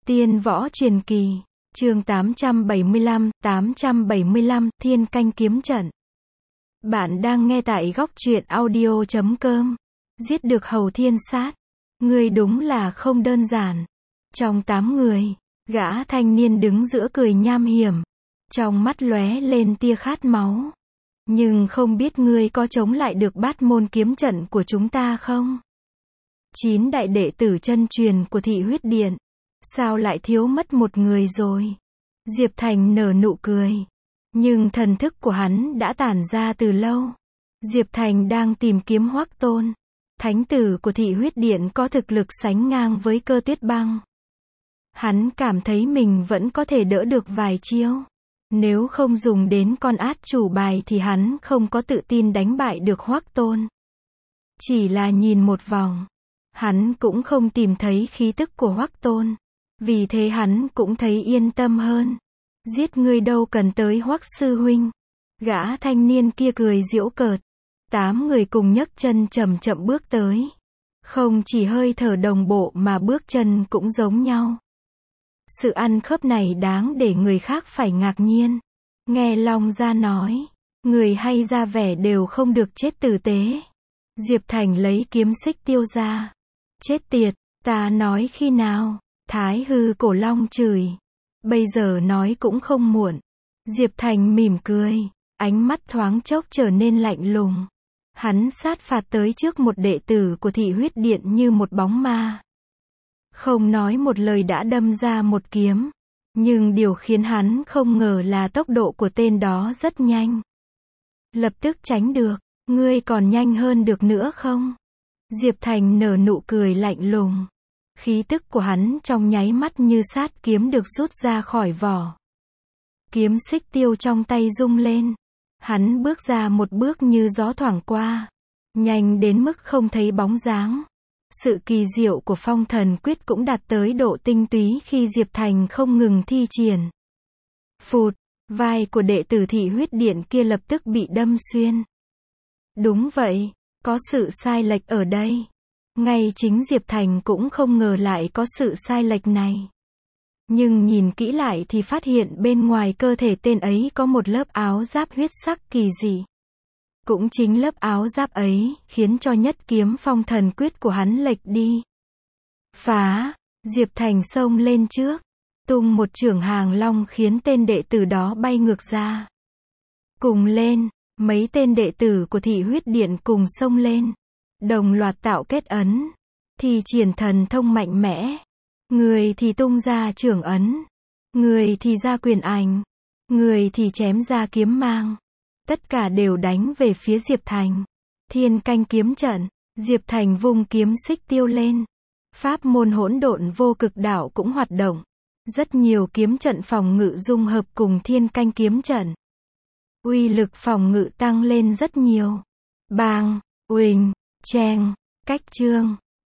Tiên Võ Truyền Kỳ, chương 875, Thiên Canh Kiếm Trận. Bạn đang nghe tại góc truyện audio.com. Giết được Hầu Thiên Sát. Người đúng là không đơn giản. Trong 8 người, gã thanh niên đứng giữa cười nham hiểm. Trong mắt lóe lên tia khát máu. Nhưng không biết ngươi có chống lại được bát môn kiếm trận của chúng ta không? 9 đại đệ tử chân truyền của Thị Huyết Điện. Sao lại thiếu mất một người rồi? Diệp Thành nở nụ cười. Nhưng thần thức của hắn đã tản ra từ lâu. Diệp Thành đang tìm kiếm Hoắc Tôn. Thánh tử của Thị Huyết Điện có thực lực sánh ngang với Cơ Tuyết Băng. Hắn cảm thấy mình vẫn có thể đỡ được vài chiêu. Nếu không dùng đến con át chủ bài thì hắn không có tự tin đánh bại được Hoắc Tôn. Chỉ là nhìn một vòng, hắn cũng không tìm thấy khí tức của Hoắc Tôn. Vì thế hắn cũng thấy yên tâm hơn. Giết ngươi đâu cần tới Hoắc sư huynh. Gã thanh niên kia cười giễu cợt. 8 người cùng nhấc chân chậm chậm bước tới. Không chỉ hơi thở đồng bộ mà bước chân cũng giống nhau. Sự ăn khớp này đáng để người khác phải ngạc nhiên. Nghe Long Gia nói, người hay ra vẻ đều không được chết tử tế. Diệp Thành lấy kiếm xích tiêu ra. Chết tiệt, ta nói khi nào? Thái hư cổ long chửi. Bây giờ nói cũng không muộn. Diệp Thành mỉm cười. Ánh mắt thoáng chốc trở nên lạnh lùng. Hắn sát phạt tới trước một đệ tử của Thị Huyết Điện như một bóng ma. Không nói một lời đã đâm ra một kiếm. Nhưng điều khiến hắn không ngờ là tốc độ của tên đó rất nhanh. Lập tức tránh được. Ngươi còn nhanh hơn được nữa không? Diệp Thành nở nụ cười lạnh lùng. Khí tức của hắn trong nháy mắt như sát kiếm được rút ra khỏi vỏ. Kiếm xích tiêu trong tay rung lên. Hắn bước ra một bước như gió thoảng qua. Nhanh đến mức không thấy bóng dáng. Sự kỳ diệu của Phong Thần Quyết cũng đạt tới độ tinh túy khi Diệp Thành không ngừng thi triển. Phụt, vai của đệ tử Thị Huyết Điện kia lập tức bị đâm xuyên. Đúng vậy, có sự sai lệch ở đây. Ngay chính Diệp Thành cũng không ngờ lại có sự sai lệch này. Nhưng nhìn kỹ lại thì phát hiện bên ngoài cơ thể tên ấy có một lớp áo giáp huyết sắc kỳ dị. Cũng chính lớp áo giáp ấy khiến cho nhất kiếm Phong Thần Quyết của hắn lệch đi. Phá! Diệp Thành xông lên trước. Tung một chưởng hàng long khiến tên đệ tử đó bay ngược ra. Cùng lên, mấy tên đệ tử của Thị Huyết Điện cùng xông lên. Đồng loạt tạo kết ấn. Thì triển thần thông mạnh mẽ. Người thì tung ra chưởng ấn. Người thì ra quyền ảnh. Người thì chém ra kiếm mang. Tất cả đều đánh về phía Diệp Thành. Thiên Canh Kiếm Trận. Diệp Thành vung kiếm xích tiêu lên. Pháp môn hỗn độn vô cực đạo cũng hoạt động. Rất nhiều kiếm trận phòng ngự dung hợp cùng Thiên Canh Kiếm Trận. Uy lực phòng ngự tăng lên rất nhiều. Bang, uỳnh, cheng, cách chương.